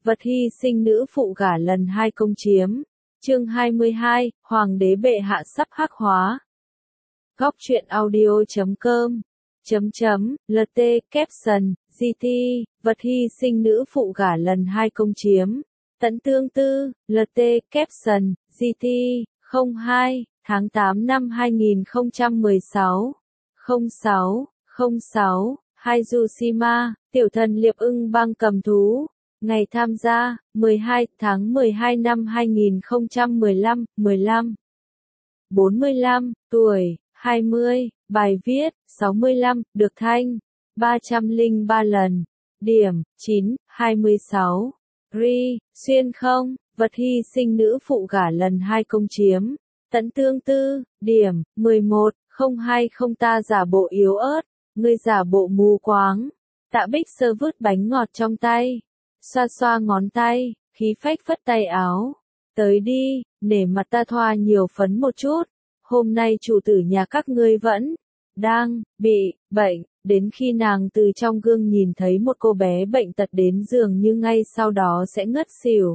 vật hy sinh nữ phụ gả lần 2 công chiếm. Chương 22, Hoàng đế bệ hạ sắp hắc hóa. Góc truyện audio.com LT Caption GT vật hy sinh nữ phụ gả lần 2 công chiếm. Tận tương tư LT Caption GT 02 tháng 8 năm 2016 06 Hazushima, tiểu thần Liệp Ưng bang cầm thú. Ngày tham gia, 12 tháng 12 năm 2015, 45 tuổi, 20, bài viết, 65, được thanh, 303 lần, điểm, 9, 26, ri, xuyên không, vật hy sinh nữ phụ gả lần 2 công chiếm, tận tương tư, điểm, 11, 020 ta giả bộ yếu ớt, ngươi giả bộ mù quáng, Tạ Bích Sơ vứt bánh ngọt trong tay. Xoa xoa ngón tay, khí phách phất tay áo. Tới đi, để mặt ta thoa nhiều phấn một chút. Hôm nay chủ tử nhà các ngươi vẫn đang bị bệnh. Đến khi nàng từ trong gương nhìn thấy một cô bé bệnh tật đến giường như ngay sau đó sẽ ngất xỉu.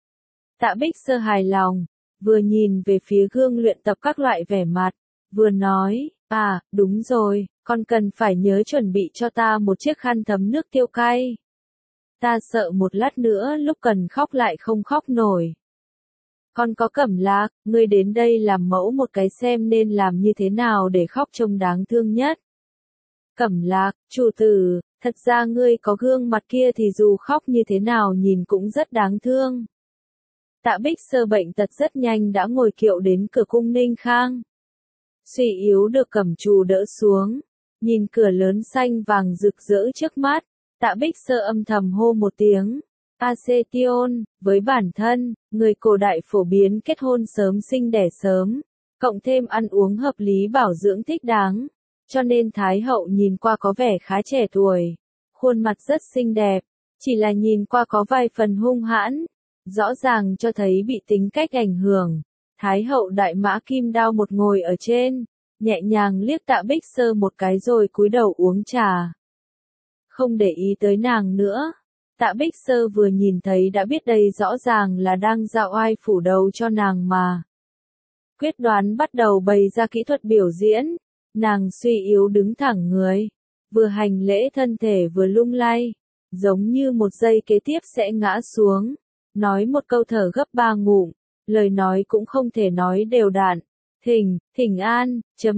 Tạ Bích Sơ hài lòng, vừa nhìn về phía gương luyện tập các loại vẻ mặt, vừa nói, đúng rồi, con cần phải nhớ chuẩn bị cho ta một chiếc khăn thấm nước tiêu cay. Ta sợ một lát nữa lúc cần khóc lại không khóc nổi. Con có Cẩm Lạc, ngươi đến đây làm mẫu một cái xem nên làm như thế nào để khóc trông đáng thương nhất. Cẩm Lạc, chủ tử, thật ra ngươi có gương mặt kia thì dù khóc như thế nào nhìn cũng rất đáng thương. Tạ Bích Sơ bệnh tật rất nhanh đã ngồi kiệu đến cửa cung Ninh Khang. Suy yếu được Cẩm Trù đỡ xuống, nhìn cửa lớn xanh vàng rực rỡ trước mắt. Tạ Bích Sơ âm thầm hô một tiếng, Acetion, với bản thân, người cổ đại phổ biến kết hôn sớm sinh đẻ sớm, cộng thêm ăn uống hợp lý bảo dưỡng thích đáng, cho nên Thái hậu nhìn qua có vẻ khá trẻ tuổi, khuôn mặt rất xinh đẹp, chỉ là nhìn qua có vài phần hung hãn, rõ ràng cho thấy bị tính cách ảnh hưởng. Thái hậu đại mã kim đao một ngồi ở trên, nhẹ nhàng liếc Tạ Bích Sơ một cái rồi cúi đầu uống trà. Không để ý tới nàng nữa. Tạ Bích Sơ vừa nhìn thấy đã biết đây rõ ràng là đang dạo oai phủ đầu cho nàng mà. Quyết đoán bắt đầu bày ra kỹ thuật biểu diễn. Nàng suy yếu đứng thẳng người, vừa hành lễ thân thể vừa lung lay, giống như một giây kế tiếp sẽ ngã xuống. Nói một câu thở gấp 3 ngụm, lời nói cũng không thể nói đều đặn. Thỉnh an,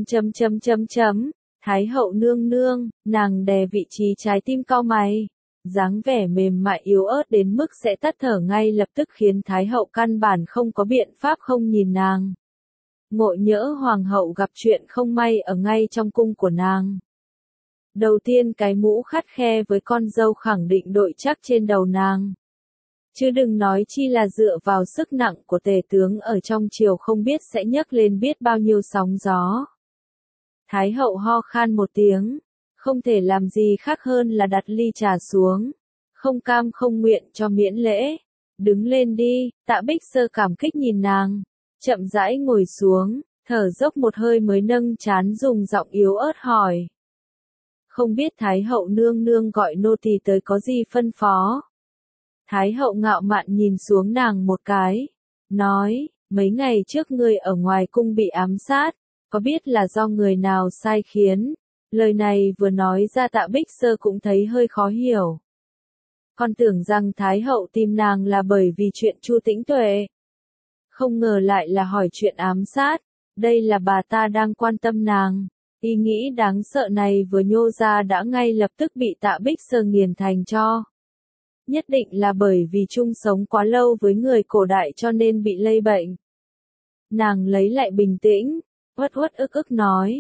Thái hậu nương nương, nàng đè vị trí trái tim cau mày, dáng vẻ mềm mại yếu ớt đến mức sẽ tắt thở ngay lập tức khiến Thái hậu căn bản không có biện pháp không nhìn nàng. Ngộ nhỡ hoàng hậu gặp chuyện không may ở ngay trong cung của nàng. Đầu tiên cái mũ khắt khe với con dâu khẳng định đội chắc trên đầu nàng. Chứ đừng nói chi là dựa vào sức nặng của tể tướng ở trong triều không biết sẽ nhấc lên biết bao nhiêu sóng gió. Thái hậu ho khan một tiếng, không thể làm gì khác hơn là đặt ly trà xuống, không cam không nguyện cho miễn lễ. Đứng lên đi, Tạ Bích Sơ cảm kích nhìn nàng, chậm rãi ngồi xuống, thở dốc một hơi mới nâng trán dùng giọng yếu ớt hỏi. Không biết Thái hậu nương nương gọi nô tỳ tới có gì phân phó? Thái hậu ngạo mạn nhìn xuống nàng một cái, nói, mấy ngày trước ngươi ở ngoài cung bị ám sát, có biết là do người nào sai khiến? Lời này vừa nói ra Tạ Bích Sơ cũng thấy hơi khó hiểu. Con tưởng rằng Thái hậu tìm nàng là bởi vì chuyện Chu Tĩnh Tuệ. Không ngờ lại là hỏi chuyện ám sát, đây là bà ta đang quan tâm nàng. Ý nghĩ đáng sợ này vừa nhô ra đã ngay lập tức bị Tạ Bích Sơ nghiền thành tro. Nhất định là bởi vì chung sống quá lâu với người cổ đại cho nên bị lây bệnh. Nàng lấy lại bình tĩnh, uất ức nói.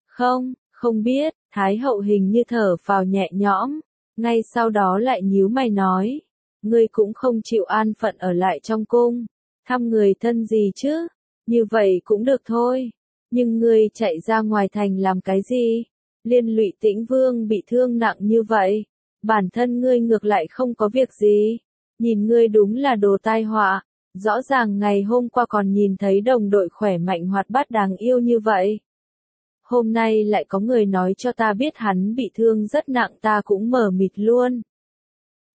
Không biết, Thái hậu hình như thở phào nhẹ nhõm, ngay sau đó lại nhíu mày nói. Ngươi cũng không chịu an phận ở lại trong cung, thăm người thân gì chứ, như vậy cũng được thôi. Nhưng ngươi chạy ra ngoài thành làm cái gì? Liên lụy Tĩnh Vương bị thương nặng như vậy. Bản thân ngươi ngược lại không có việc gì. Nhìn ngươi đúng là đồ tai họa. Rõ ràng ngày hôm qua còn nhìn thấy đồng đội khỏe mạnh hoạt bát đáng yêu như vậy. Hôm nay lại có người nói cho ta biết hắn bị thương rất nặng ta cũng mờ mịt luôn.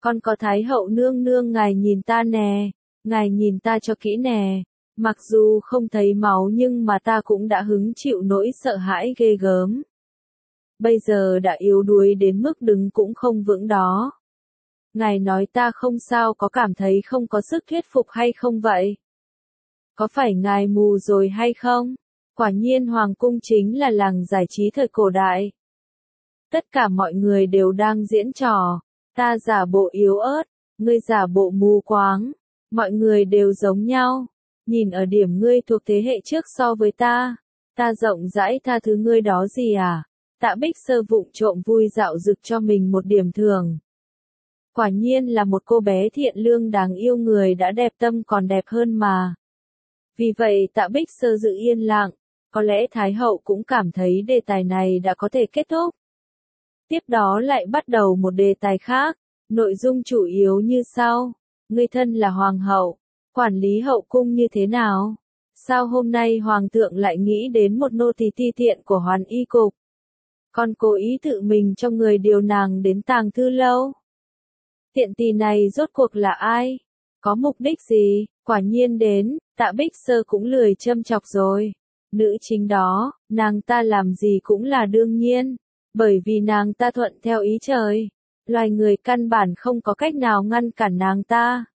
Con có Thái hậu nương nương ngài nhìn ta nè, ngài nhìn ta cho kỹ nè, mặc dù không thấy máu nhưng mà ta cũng đã hứng chịu nỗi sợ hãi ghê gớm. Bây giờ đã yếu đuối đến mức đứng cũng không vững đó. Ngài nói ta không sao, có cảm thấy không có sức thuyết phục hay không vậy? Có phải ngài mù rồi hay không? Quả nhiên hoàng cung chính là làng giải trí thời cổ đại. Tất cả mọi người đều đang diễn trò, ta giả bộ yếu ớt, ngươi giả bộ mù quáng, mọi người đều giống nhau. Nhìn ở điểm ngươi thuộc thế hệ trước so với ta rộng rãi tha thứ ngươi đó gì à? Tạ Bích Sơ vụng trộm vui dạo dực cho mình một điểm thưởng. Quả nhiên là một cô bé thiện lương đáng yêu, người đã đẹp tâm còn đẹp hơn mà. Vì vậy Tạ Bích Sơ giữ yên lặng, có lẽ Thái hậu cũng cảm thấy đề tài này đã có thể kết thúc. Tiếp đó lại bắt đầu một đề tài khác, nội dung chủ yếu như sau. Ngươi thân là hoàng hậu, quản lý hậu cung như thế nào? Sao hôm nay hoàng thượng lại nghĩ đến một nô tỳ ti tiện của Hoàn Y cục? Còn cố ý tự mình cho người điều nàng đến tàng thư lâu? Tiện tỳ này rốt cuộc là ai? Có mục đích gì? Quả nhiên đến, Tạ Bích Sơ cũng lười châm chọc rồi. Nữ chính đó, nàng ta làm gì cũng là đương nhiên, bởi vì nàng ta thuận theo ý trời. Loài người căn bản không có cách nào ngăn cản nàng ta.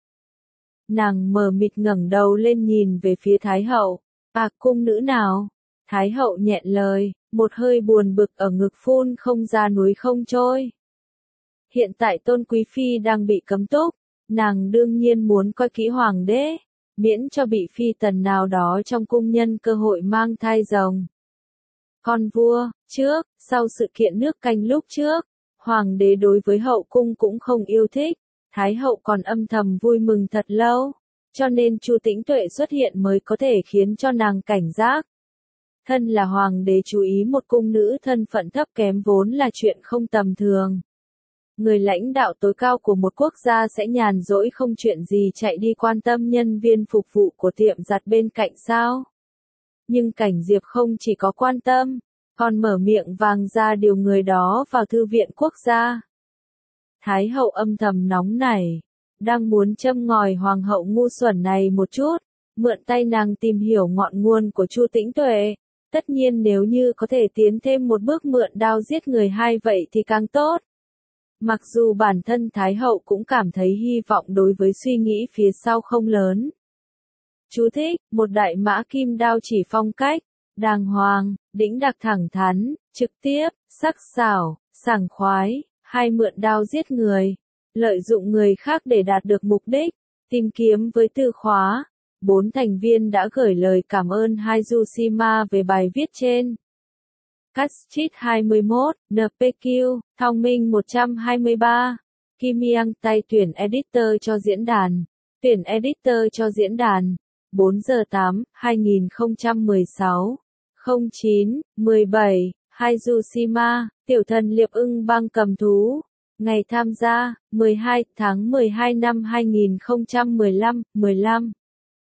Nàng mờ mịt ngẩng đầu lên nhìn về phía Thái hậu. À, cung nữ nào? Thái hậu nhẹn lời, một hơi buồn bực ở ngực phun không ra núi không trôi. Hiện tại Tôn Quý Phi đang bị cấm túc, nàng đương nhiên muốn coi kỹ hoàng đế, miễn cho bị phi tần nào đó trong cung nhân cơ hội mang thai rồng. Con vua, trước, sau sự kiện nước Canh lúc trước, hoàng đế đối với hậu cung cũng không yêu thích, Thái hậu còn âm thầm vui mừng thật lâu, cho nên Chu Tĩnh Tuệ xuất hiện mới có thể khiến cho nàng cảnh giác. Thân là hoàng đế chú ý một cung nữ thân phận thấp kém vốn là chuyện không tầm thường. Người lãnh đạo tối cao của một quốc gia sẽ nhàn rỗi không chuyện gì chạy đi quan tâm nhân viên phục vụ của tiệm giặt bên cạnh sao? Nhưng Cảnh Diệp không chỉ có quan tâm, còn mở miệng vàng ra điều người đó vào thư viện quốc gia. Thái hậu âm thầm nóng nảy, đang muốn châm ngòi hoàng hậu ngu xuẩn này một chút, mượn tay nàng tìm hiểu ngọn nguồn của Chu Tĩnh Tuệ. Tất nhiên nếu như có thể tiến thêm một bước mượn đao giết người hay vậy thì càng tốt. Mặc dù bản thân Thái hậu cũng cảm thấy hy vọng đối với suy nghĩ phía sau không lớn. Chú thích, một đại mã kim đao chỉ phong cách, đàng hoàng, đĩnh đạc thẳng thắn, trực tiếp, sắc sảo, sảng khoái, hay mượn đao giết người, lợi dụng người khác để đạt được mục đích, tìm kiếm với từ khóa. 4 thành viên đã gửi lời cảm ơn Hazushima về bài viết trên. Catchit 21, NPQ, Thong Minh 123, Kim Yang tay tuyển editor cho diễn đàn. Tuyển editor cho diễn đàn. 4 giờ 8, 2016. 09, 17, Hazushima, tiểu thần Liệp Ưng băng cầm thú. Ngày tham gia, 12 tháng 12 năm 2015, 15.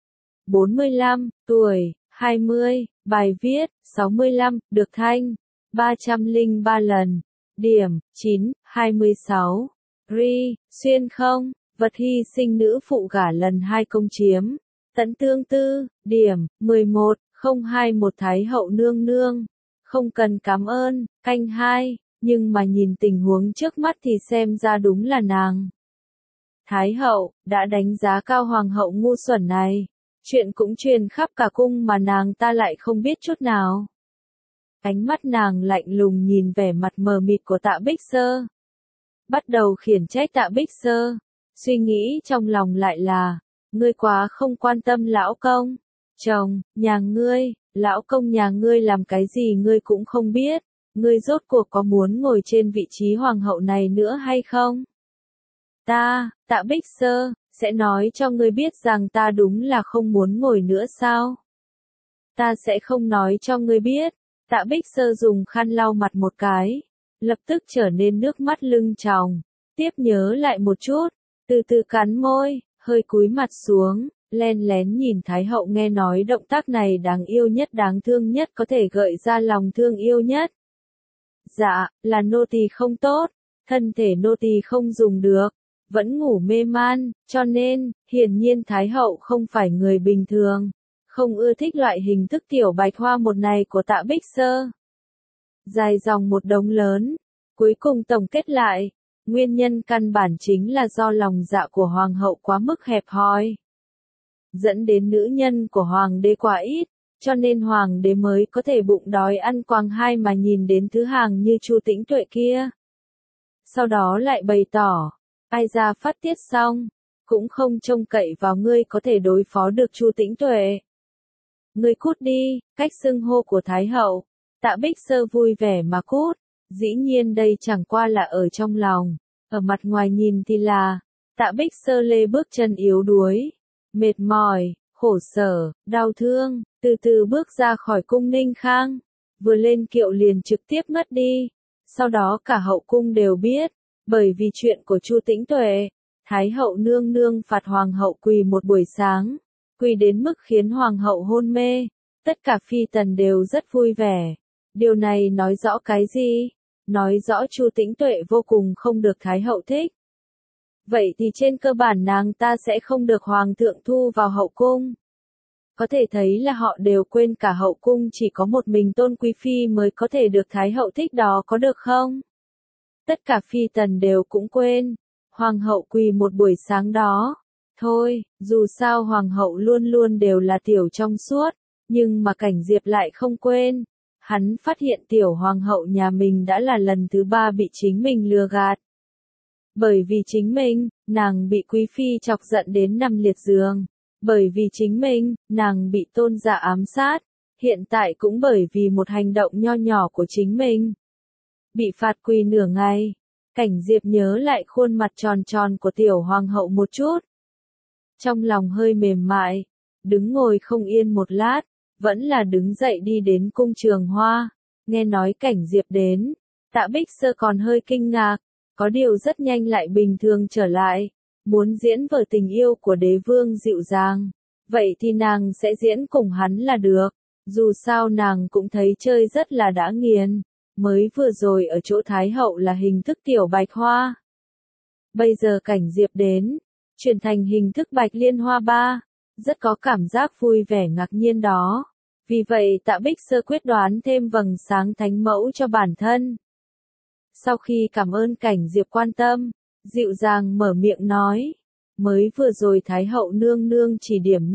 45, tuổi, 20, bài viết, 65, được thanh, 303 lần, điểm, 9, 26, ri, xuyên không, vật hy sinh nữ phụ gả lần 2 công chiếm, tận tương tư, điểm, 11, 021 Thái hậu nương nương, không cần cảm ơn, canh 2, nhưng mà nhìn tình huống trước mắt thì xem ra đúng là nàng. Thái hậu, đã đánh giá cao hoàng hậu ngu xuẩn này. Chuyện cũng truyền khắp cả cung mà nàng ta lại không biết chút nào. Ánh mắt nàng lạnh lùng nhìn vẻ mặt mờ mịt của Tạ Bích Sơ. Bắt đầu khiển trách Tạ Bích Sơ. Suy nghĩ trong lòng lại là, ngươi quá không quan tâm lão công. Chồng, nhà ngươi, lão công nhà ngươi làm cái gì ngươi cũng không biết. Ngươi rốt cuộc có muốn ngồi trên vị trí hoàng hậu này nữa hay không? Ta, Tạ Bích Sơ, sẽ nói cho ngươi biết rằng ta đúng là không muốn ngồi nữa sao? Ta sẽ không nói cho ngươi biết. Tạ Bích Sơ dùng khăn lau mặt một cái, lập tức trở nên nước mắt lưng tròng. Tiếp nhớ lại một chút, từ từ cắn môi, hơi cúi mặt xuống, len lén nhìn Thái hậu, nghe nói động tác này đáng yêu nhất, đáng thương nhất, có thể gợi ra lòng thương yêu nhất. Dạ, là nô tỳ không tốt, thân thể nô tỳ không dùng được. vẫn ngủ mê man, cho nên, hiển nhiên Thái hậu không phải người bình thường, không ưa thích loại hình thức tiểu bạch hoa một này của Tạ Bích Sơ. Dài dòng một đống lớn, cuối cùng tổng kết lại, nguyên nhân căn bản chính là do lòng dạ của hoàng hậu quá mức hẹp hòi, dẫn đến nữ nhân của hoàng đế quá ít, cho nên hoàng đế mới có thể bụng đói ăn quàng hai mà nhìn đến thứ hàng như Chu Tĩnh Tuệ kia. Sau đó lại bày tỏ, ai ra phát tiết xong, cũng không trông cậy vào ngươi có thể đối phó được Chu Tĩnh Tuệ. Ngươi cút đi, cách xưng hô của Thái hậu, Tạ Bích Sơ vui vẻ mà cút, dĩ nhiên đây chẳng qua là ở trong lòng, ở mặt ngoài nhìn thì là, Tạ Bích Sơ lê bước chân yếu đuối, mệt mỏi, khổ sở, đau thương, từ từ bước ra khỏi cung Ninh Khang, vừa lên kiệu liền trực tiếp ngất đi, sau đó cả hậu cung đều biết, bởi vì chuyện của Chu Tĩnh Tuệ, Thái hậu nương nương phạt hoàng hậu quỳ một buổi sáng, quỳ đến mức khiến hoàng hậu hôn mê, tất cả phi tần đều rất vui vẻ. Điều này nói rõ cái gì? Nói rõ Chu Tĩnh Tuệ vô cùng không được Thái hậu thích. Vậy thì trên cơ bản nàng ta sẽ không được hoàng thượng thu vào hậu cung. Có thể thấy là họ đều quên cả hậu cung chỉ có một mình Tôn Quý Phi mới có thể được Thái hậu thích đó có được không? Tất cả phi tần đều cũng quên. Hoàng hậu quỳ một buổi sáng đó. Thôi, dù sao hoàng hậu luôn luôn đều là tiểu trong suốt, nhưng mà Cảnh Diệp lại không quên. Hắn phát hiện tiểu hoàng hậu nhà mình đã là lần thứ 3 bị chính mình lừa gạt. Bởi vì chính mình, nàng bị quý phi chọc giận đến nằm liệt giường. Bởi vì chính mình, nàng bị tôn giả ám sát. Hiện tại cũng bởi vì một hành động nho nhỏ của chính mình. Bị phạt quỳ nửa ngày. Cảnh Diệp nhớ lại khuôn mặt tròn tròn của tiểu hoàng hậu một chút. Trong lòng hơi mềm mại. Đứng ngồi không yên một lát. Vẫn là đứng dậy đi đến cung Trường Hoa. Nghe nói Cảnh Diệp đến. Tạ Bích Sơ còn hơi kinh ngạc. Có điều rất nhanh lại bình thường trở lại. Muốn diễn vở tình yêu của đế vương dịu dàng. Vậy thì nàng sẽ diễn cùng hắn là được. Dù sao nàng cũng thấy chơi rất là đã nghiền. Mới vừa rồi ở chỗ Thái hậu là hình thức tiểu bạch hoa. Bây giờ Cảnh Diệp đến. Chuyển thành hình thức bạch liên hoa ba. Rất có cảm giác vui vẻ ngạc nhiên đó. Vì vậy Tạ Bích Sơ quyết đoán thêm vầng sáng thánh mẫu cho bản thân. Sau khi cảm ơn Cảnh Diệp quan tâm, dịu dàng mở miệng nói. Mới vừa rồi Thái hậu nương nương chỉ điểm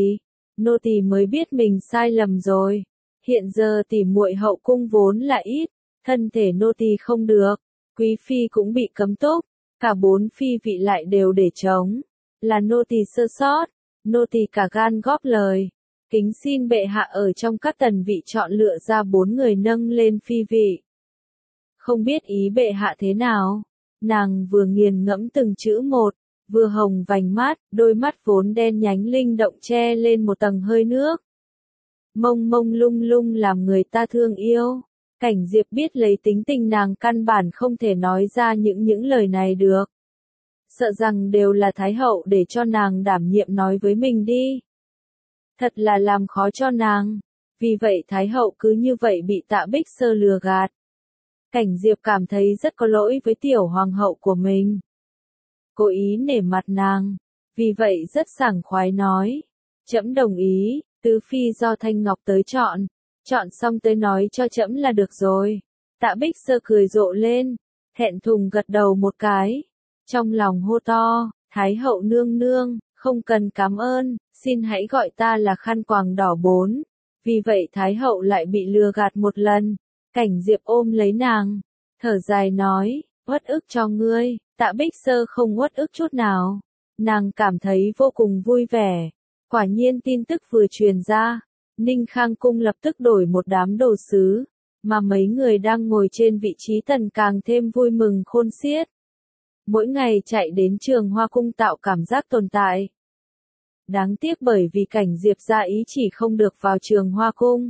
nô tỳ mới biết mình sai lầm rồi. Hiện giờ tỉ muội hậu cung vốn là ít, thân thể nô tỳ không được, quý phi cũng bị cấm túc, cả 4 phi vị lại đều để trống. Là nô tỳ sơ sót, nô tỳ cả gan góp lời. Kính xin bệ hạ ở trong các tần vị chọn lựa ra 4 người nâng lên phi vị. Không biết ý bệ hạ thế nào? Nàng vừa nghiền ngẫm từng chữ một, vừa hồng vành mắt, đôi mắt vốn đen nhánh linh động che lên một tầng hơi nước. Mông mông lung lung làm người ta thương yêu. Cảnh Diệp biết lấy tính tình nàng căn bản không thể nói ra những lời này được. Sợ rằng đều là Thái hậu để cho nàng đảm nhiệm nói với mình đi. Thật là làm khó cho nàng. Vì vậy Thái hậu cứ như vậy bị Tạ Bích Sơ lừa gạt. Cảnh Diệp cảm thấy rất có lỗi với tiểu hoàng hậu của mình. Cố ý nể mặt nàng. Vì vậy rất sảng khoái nói. Trẫm đồng ý, tứ phi do Thanh Ngọc tới chọn. Chọn xong tới nói cho trẫm là được rồi. Tạ Bích Sơ cười rộ lên. Thẹn thùng gật đầu một cái. Trong lòng hô to, Thái hậu nương nương, không cần cảm ơn, xin hãy gọi ta là khăn quàng đỏ 4. Vì vậy Thái hậu lại bị lừa gạt một lần. Cảnh Diệp ôm lấy nàng, thở dài nói, uất ức cho ngươi. Tạ Bích Sơ không uất ức chút nào. Nàng cảm thấy vô cùng vui vẻ. Quả nhiên tin tức vừa truyền ra, Ninh Khang cung lập tức đổi một đám đồ sứ, mà mấy người đang ngồi trên vị trí tần càng thêm vui mừng khôn xiết. Mỗi ngày chạy đến Trường Hoa cung tạo cảm giác tồn tại. Đáng tiếc bởi vì Cảnh Diệp ra ý chỉ không được vào Trường Hoa cung.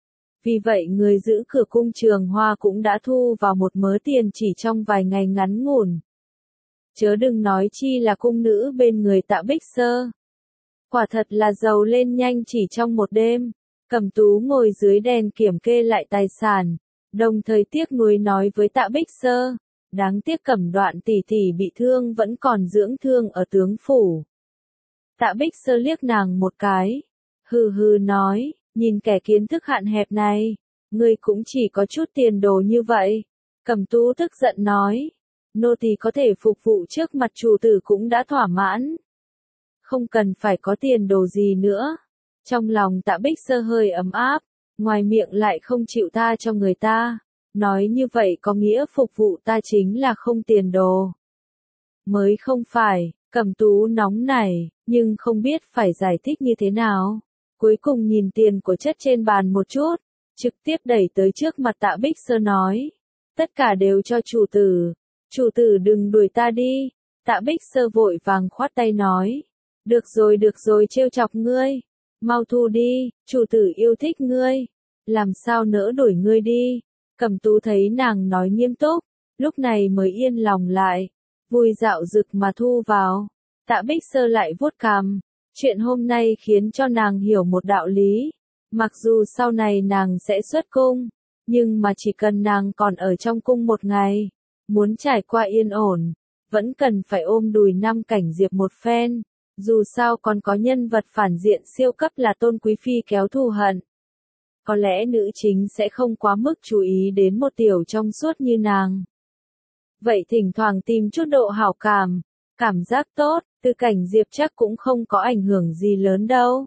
Vì vậy người giữ cửa cung Trường Hoa cũng đã thu vào một mớ tiền chỉ trong vài ngày ngắn ngủn. Chớ đừng nói chi là cung nữ bên người Tạ Bích Sơ. Quả thật là giàu lên nhanh chỉ trong một đêm. Cẩm Tú ngồi dưới đèn kiểm kê lại tài sản, đồng thời tiếc nuối nói với Tạ Bích Sơ, Đáng tiếc Cẩm Đoạn tỷ tỷ bị thương vẫn còn dưỡng thương ở tướng phủ. Tạ Bích Sơ liếc nàng một cái. Hừ hừ nói, nhìn kẻ kiến thức hạn hẹp này, ngươi cũng chỉ có chút tiền đồ như vậy. Cẩm Tú tức giận nói, nô tỳ có thể phục vụ trước mặt chủ tử cũng đã thỏa mãn. Không cần phải có tiền đồ gì nữa. Trong lòng Tạ Bích Sơ hơi ấm áp, ngoài miệng lại không chịu tha cho người ta. Nói như vậy có nghĩa phục vụ ta chính là không tiền đồ. Mới không phải, Cẩm Tú nóng nảy, nhưng không biết phải giải thích như thế nào. Cuối cùng nhìn tiền của chất trên bàn một chút, trực tiếp đẩy tới trước mặt Tạ Bích Sơ nói. Tất cả đều cho chủ tử đừng đuổi ta đi. Tạ Bích Sơ vội vàng khoát tay nói. Được rồi trêu chọc ngươi. Mau thu đi, chủ tử yêu thích ngươi. Làm sao nỡ đuổi ngươi đi. Cẩm Tú thấy nàng nói nghiêm túc, lúc này mới yên lòng lại. Vui dạo dực mà thu vào. Tạ Bích Sơ lại vuốt cằm. Chuyện hôm nay khiến cho nàng hiểu một đạo lý. Mặc dù sau này nàng sẽ xuất cung, nhưng mà chỉ cần nàng còn ở trong cung một ngày, muốn trải qua yên ổn, vẫn cần phải ôm đùi năm cảnh diệp một phen. Dù sao còn có nhân vật phản diện siêu cấp là Tôn Quý Phi kéo thù hận. Có lẽ nữ chính sẽ không quá mức chú ý đến một tiểu trong suốt như nàng. Vậy thỉnh thoảng tìm chút độ hảo cảm giác tốt, từ cảnh diệp chắc cũng không có ảnh hưởng gì lớn đâu.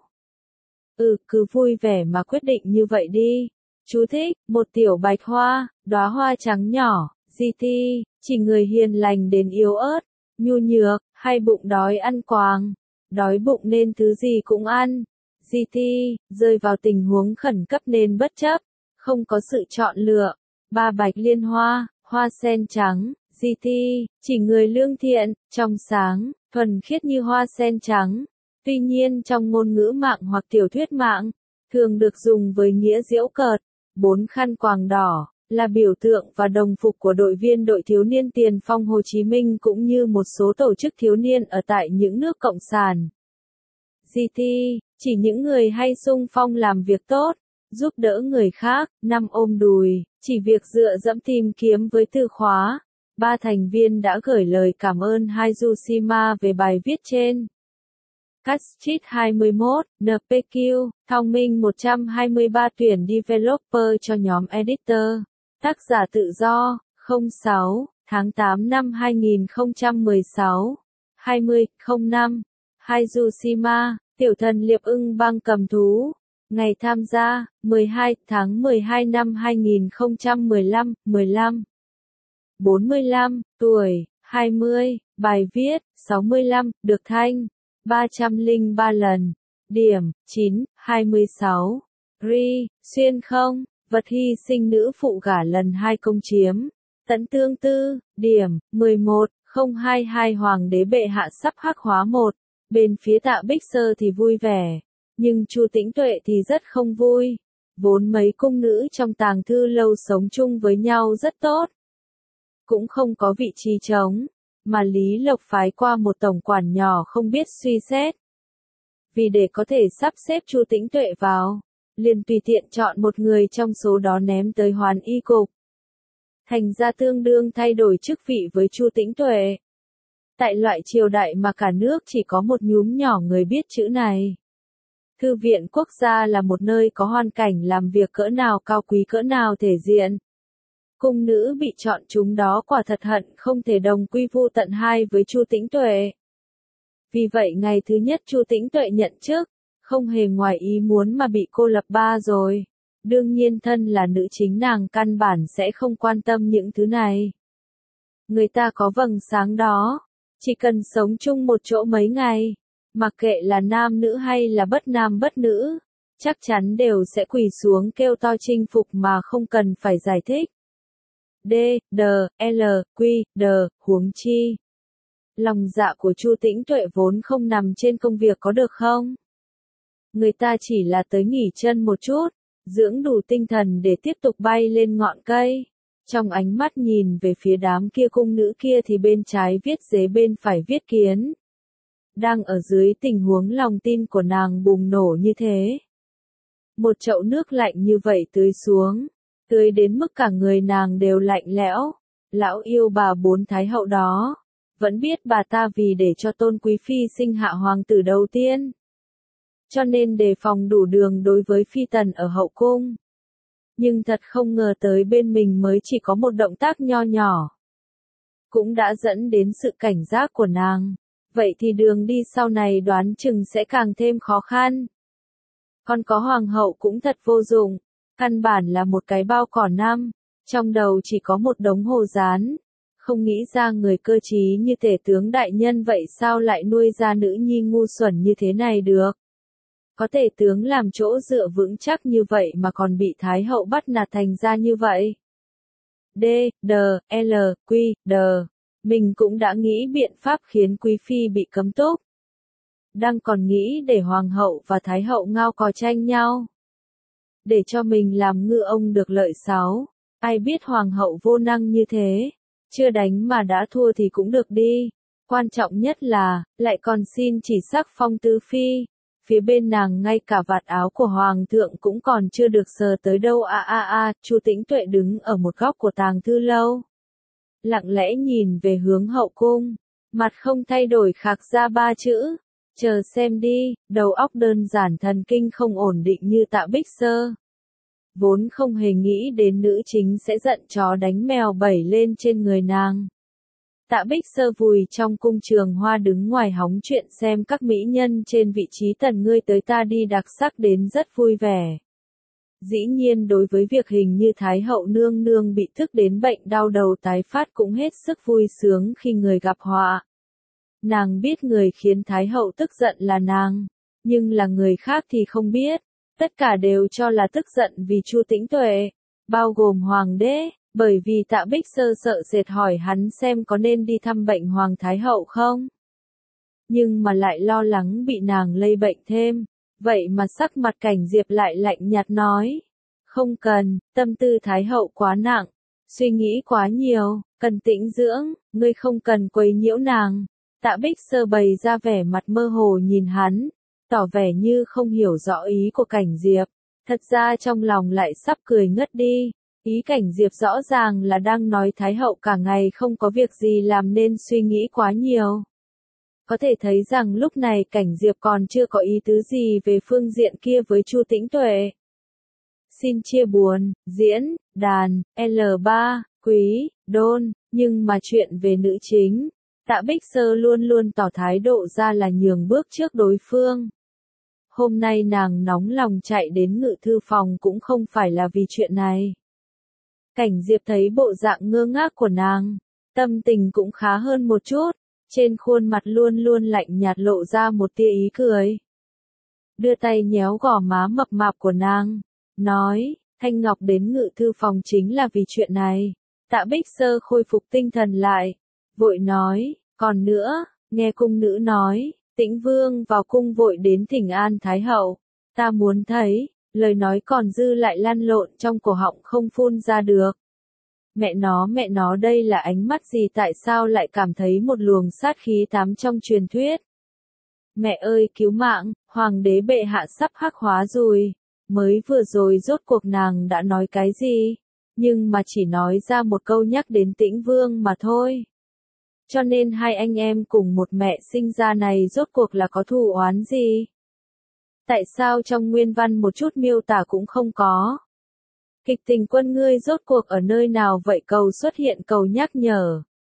Cứ vui vẻ mà quyết định như vậy đi. Chú thích, một tiểu bạch hoa, đóa hoa trắng nhỏ, GT, chỉ người hiền lành đến yếu ớt, nhu nhược, hay bụng đói ăn quàng. Đói bụng nên thứ gì cũng ăn. GT, rơi vào tình huống khẩn cấp nên bất chấp, không có sự chọn lựa. Ba bạch liên hoa, hoa sen trắng, GT, chỉ người lương thiện, trong sáng, thuần khiết như hoa sen trắng. Tuy nhiên trong ngôn ngữ mạng hoặc tiểu thuyết mạng, thường được dùng với nghĩa giễu cợt. 4 khăn quàng đỏ là biểu tượng và đồng phục của đội viên đội thiếu niên tiền phong Hồ Chí Minh cũng như một số tổ chức thiếu niên ở tại những nước cộng sản. GT, chỉ những người hay xung phong làm việc tốt, giúp đỡ người khác. 5 ôm đùi, chỉ việc dựa dẫm tìm kiếm với từ khóa. 3 thành viên đã gửi lời cảm ơn Hazushima về bài viết trên. Catchit 21, NPQ, thông minh 123 tuyển developer cho nhóm editor. Tác giả tự do, 06, tháng 8 năm 2016, 20:05. Hazushima, tiểu thần liệp ưng băng cầm thú. Ngày tham gia, 12 tháng 12 năm 2015, 15. 45, tuổi, 20, bài viết, 65, được thanh. 303 lần. Điểm, 9, 26. Ri, xuyên không, vật hy sinh nữ phụ gả lần 2 công chiếm. Tận tương tư, điểm, 11, 022 hoàng đế bệ hạ sắp hắc hóa 1. Bên phía Tạ Bích Sơ thì vui vẻ, nhưng Chu Tĩnh Tuệ thì rất không vui. Vốn mấy cung nữ trong tàng thư lâu sống chung với nhau rất tốt. Cũng không có vị trí trống, mà Lý Lộc phái qua một tổng quản nhỏ không biết suy xét. Vì để có thể sắp xếp Chu Tĩnh Tuệ vào, liền tùy tiện chọn một người trong số đó ném tới Hoàn Y cục. Thành ra tương đương thay đổi chức vị với Chu Tĩnh Tuệ. Tại loại triều đại mà cả nước chỉ có một nhúm nhỏ người biết chữ này. Thư viện quốc gia là một nơi có hoàn cảnh làm việc cỡ nào cao quý cỡ nào thể diện. Cung nữ bị chọn chúng đó quả thật hận không thể đồng quy vu tận hai với Chu Tĩnh Tuệ. Vì vậy ngày thứ nhất Chu Tĩnh Tuệ nhận chức, không hề ngoài ý muốn mà bị cô lập ba rồi. Đương nhiên thân là nữ chính nàng căn bản sẽ không quan tâm những thứ này. Người ta có vầng sáng đó, chỉ cần sống chung một chỗ mấy ngày, mặc kệ là nam nữ hay là bất nam bất nữ, chắc chắn đều sẽ quỳ xuống kêu to chinh phục mà không cần phải giải thích. D, D, L, Q, D, huống chi. Lòng dạ của Chu Tĩnh Tuệ vốn không nằm trên công việc có được không? Người ta chỉ là tới nghỉ chân một chút, dưỡng đủ tinh thần để tiếp tục bay lên ngọn cây. Trong ánh mắt nhìn về phía đám kia cung nữ kia thì bên trái viết dế bên phải viết kiến. Đang ở dưới tình huống lòng tin của nàng bùng nổ như thế. Một chậu nước lạnh như vậy tưới xuống, tưới đến mức cả người nàng đều lạnh lẽo. lão yêu bà bốn thái hậu đó, vẫn biết bà ta vì để cho Tôn Quý Phi sinh hạ hoàng tử đầu tiên, cho nên đề phòng đủ đường đối với phi tần ở hậu cung. Nhưng thật không ngờ tới bên mình mới chỉ có một động tác nho nhỏ, cũng đã dẫn đến sự cảnh giác của nàng. Vậy thì đường đi sau này đoán chừng sẽ càng thêm khó khăn. Còn có hoàng hậu cũng thật vô dụng, căn bản là một cái bao cỏ năm, trong đầu chỉ có một đống hồ dán. Không nghĩ ra người cơ trí như tể tướng đại nhân vậy sao lại nuôi ra nữ nhi ngu xuẩn như thế này được. Có tể tướng làm chỗ dựa vững chắc như vậy mà còn bị thái hậu bắt nạt thành ra như vậy. D, D, L, Q, D. Mình cũng đã nghĩ biện pháp khiến quý phi bị cấm túc. Đang còn nghĩ để hoàng hậu và thái hậu ngao cò tranh nhau. Để cho mình làm ngư ông được lợi sáu. Ai biết hoàng hậu vô năng như thế. Chưa đánh mà đã thua thì cũng được đi. Quan trọng nhất là, lại còn xin chỉ sắc phong tứ phi. Phía bên nàng ngay cả vạt áo của hoàng thượng cũng còn chưa được sờ tới đâu. Chu Tĩnh Tuệ đứng ở một góc của tàng thư lâu, lặng lẽ nhìn về hướng hậu cung, mặt không thay đổi khạc ra ba chữ, chờ xem đi. Đầu óc đơn giản thần kinh không ổn định như Tạ Bích Sơ, vốn không hề nghĩ đến nữ chính sẽ giận chó đánh mèo bẩy lên trên người nàng. Tạ Bích Sơ vùi trong cung Trường Hoa đứng ngoài hóng chuyện xem các mỹ nhân trên vị trí tần ngươi tới ta đi đặc sắc đến rất vui vẻ. Dĩ nhiên đối với việc hình như Thái hậu nương nương bị thức đến bệnh đau đầu tái phát cũng hết sức vui sướng khi người gặp họa. Nàng biết người khiến Thái hậu tức giận là nàng, nhưng là người khác thì không biết, tất cả đều cho là tức giận vì Chu Tĩnh Tuệ, bao gồm hoàng đế, bởi vì Tạ Bích Sơ sợ sệt hỏi hắn xem có nên đi thăm bệnh hoàng Thái hậu không. Nhưng mà lại lo lắng bị nàng lây bệnh thêm. Vậy mà sắc mặt Cảnh Diệp lại lạnh nhạt nói, không cần, tâm tư Thái hậu quá nặng, suy nghĩ quá nhiều, cần tĩnh dưỡng, ngươi không cần quấy nhiễu nàng. Tạ Bích Sơ bày ra vẻ mặt mơ hồ nhìn hắn, tỏ vẻ như không hiểu rõ ý của Cảnh Diệp, thật ra trong lòng lại sắp cười ngất đi. Ý Cảnh Diệp rõ ràng là đang nói Thái hậu cả ngày không có việc gì làm nên suy nghĩ quá nhiều. Có thể thấy rằng lúc này Cảnh Diệp còn chưa có ý tứ gì về phương diện kia với Chu Tĩnh Tuệ. Xin chia buồn, diễn, đàn, L3, quý, đôn, nhưng mà chuyện về nữ chính, Tạ Bích Sơ luôn luôn tỏ thái độ ra là nhường bước trước đối phương. Hôm nay nàng nóng lòng chạy đến ngự thư phòng cũng không phải là vì chuyện này. Cảnh Diệp thấy bộ dạng ngơ ngác của nàng, tâm tình cũng khá hơn một chút. Trên khuôn mặt luôn luôn lạnh nhạt lộ ra một tia ý cười. Đưa tay nhéo gò má mập mạp của nàng, nói, Thanh Ngọc đến ngự thư phòng chính là vì chuyện này. Tạ Bích Sơ khôi phục tinh thần lại, vội nói, còn nữa, nghe cung nữ nói, Tĩnh Vương vào cung vội đến thỉnh an Thái hậu, ta muốn thấy, lời nói còn dư lại lăn lộn trong cổ họng không phun ra được. Mẹ nó đây là ánh mắt gì, tại sao lại cảm thấy một luồng sát khí tám trong truyền thuyết. Mẹ ơi cứu mạng, hoàng đế bệ hạ sắp hắc hóa rồi. Mới vừa rồi rốt cuộc nàng đã nói cái gì, nhưng mà chỉ nói ra một câu nhắc đến Tĩnh Vương mà thôi. Cho nên hai anh em cùng một mẹ sinh ra này rốt cuộc là có thù oán gì? Tại sao trong nguyên văn một chút miêu tả cũng không có? Kịch tình quân ngươi rốt cuộc ở nơi nào vậy, cầu xuất hiện cầu nhắc nhở.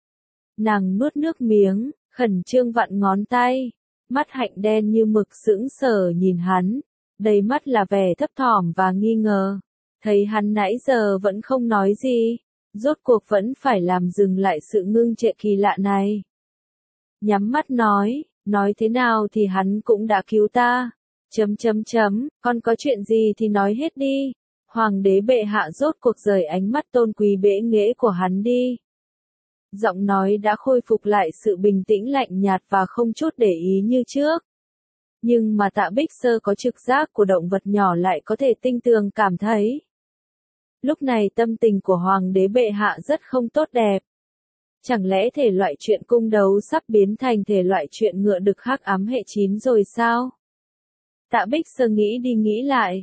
Nàng nuốt nước miếng, khẩn trương vặn ngón tay, mắt hạnh đen như mực sững sờ nhìn hắn, đầy mắt là vẻ thấp thỏm và nghi ngờ. Thấy hắn nãy giờ vẫn không nói gì, rốt cuộc vẫn phải làm dừng lại sự ngưng trệ kỳ lạ này. Nhắm mắt nói thế nào thì hắn cũng đã cứu ta. Con có chuyện gì thì nói hết đi. Hoàng đế bệ hạ rốt cuộc rời ánh mắt tôn quý bệ nghệ của hắn đi. Giọng nói đã khôi phục lại sự bình tĩnh lạnh nhạt và không chút để ý như trước. Nhưng mà Tạ Bích Sơ có trực giác của động vật nhỏ lại có thể tinh tường cảm thấy. Lúc này tâm tình của hoàng đế bệ hạ rất không tốt đẹp. Chẳng lẽ thể loại chuyện cung đấu sắp biến thành thể loại chuyện ngựa đực hắc ám hệ 9 rồi sao? Tạ Bích Sơ nghĩ đi nghĩ lại,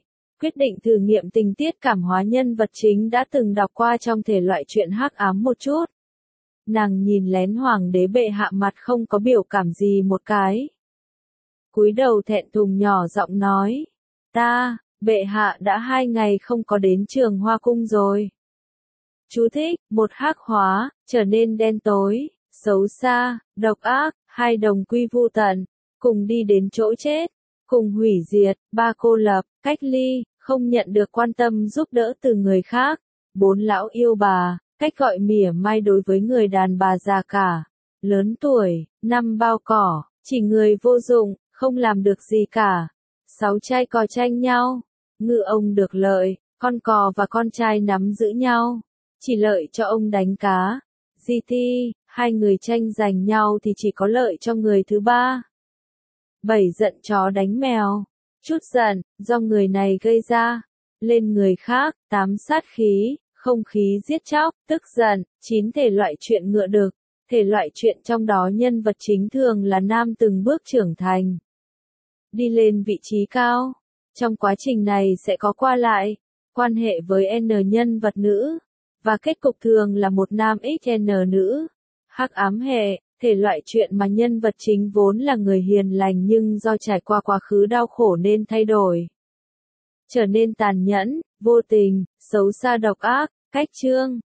quyết định thử nghiệm tình tiết cảm hóa nhân vật chính đã từng đọc qua trong thể loại truyện hắc ám một chút. Nàng nhìn lén hoàng đế bệ hạ mặt không có biểu cảm gì một cái. Cúi đầu thẹn thùng nhỏ giọng nói. Bệ hạ đã 2 ngày không có đến Trường Hoa Cung rồi. Chú thích, một hắc hóa, trở nên đen tối, xấu xa, độc ác, 2 đồng quy vu tận, cùng đi đến chỗ chết, cùng hủy diệt, 3 cô lập, cách ly, không nhận được quan tâm giúp đỡ từ người khác, 4 lão yêu bà, cách gọi mỉa mai đối với người đàn bà già cả, lớn tuổi, 5 bao cỏ, chỉ người vô dụng, không làm được gì cả, 6 trai cò tranh nhau, ngư ông được lợi, con cò và con trai nắm giữ nhau, chỉ lợi cho ông đánh cá. GT, 2 người tranh giành nhau thì chỉ có lợi cho người thứ 3. 7 giận chó đánh mèo, chút giận, do người này gây ra, lên người khác, 8 sát khí, không khí giết chóc, tức giận, 9 thể loại truyện ngựa đực, thể loại truyện trong đó nhân vật chính thường là nam từng bước trưởng thành, đi lên vị trí cao. Trong quá trình này sẽ có qua lại, quan hệ với N nhân vật nữ, và kết cục thường là một nam XN nữ. Hắc ám hệ, thể loại truyện mà nhân vật chính vốn là người hiền lành nhưng do trải qua quá khứ đau khổ nên thay đổi, trở nên tàn nhẫn, vô tình, xấu xa độc ác. Cách chương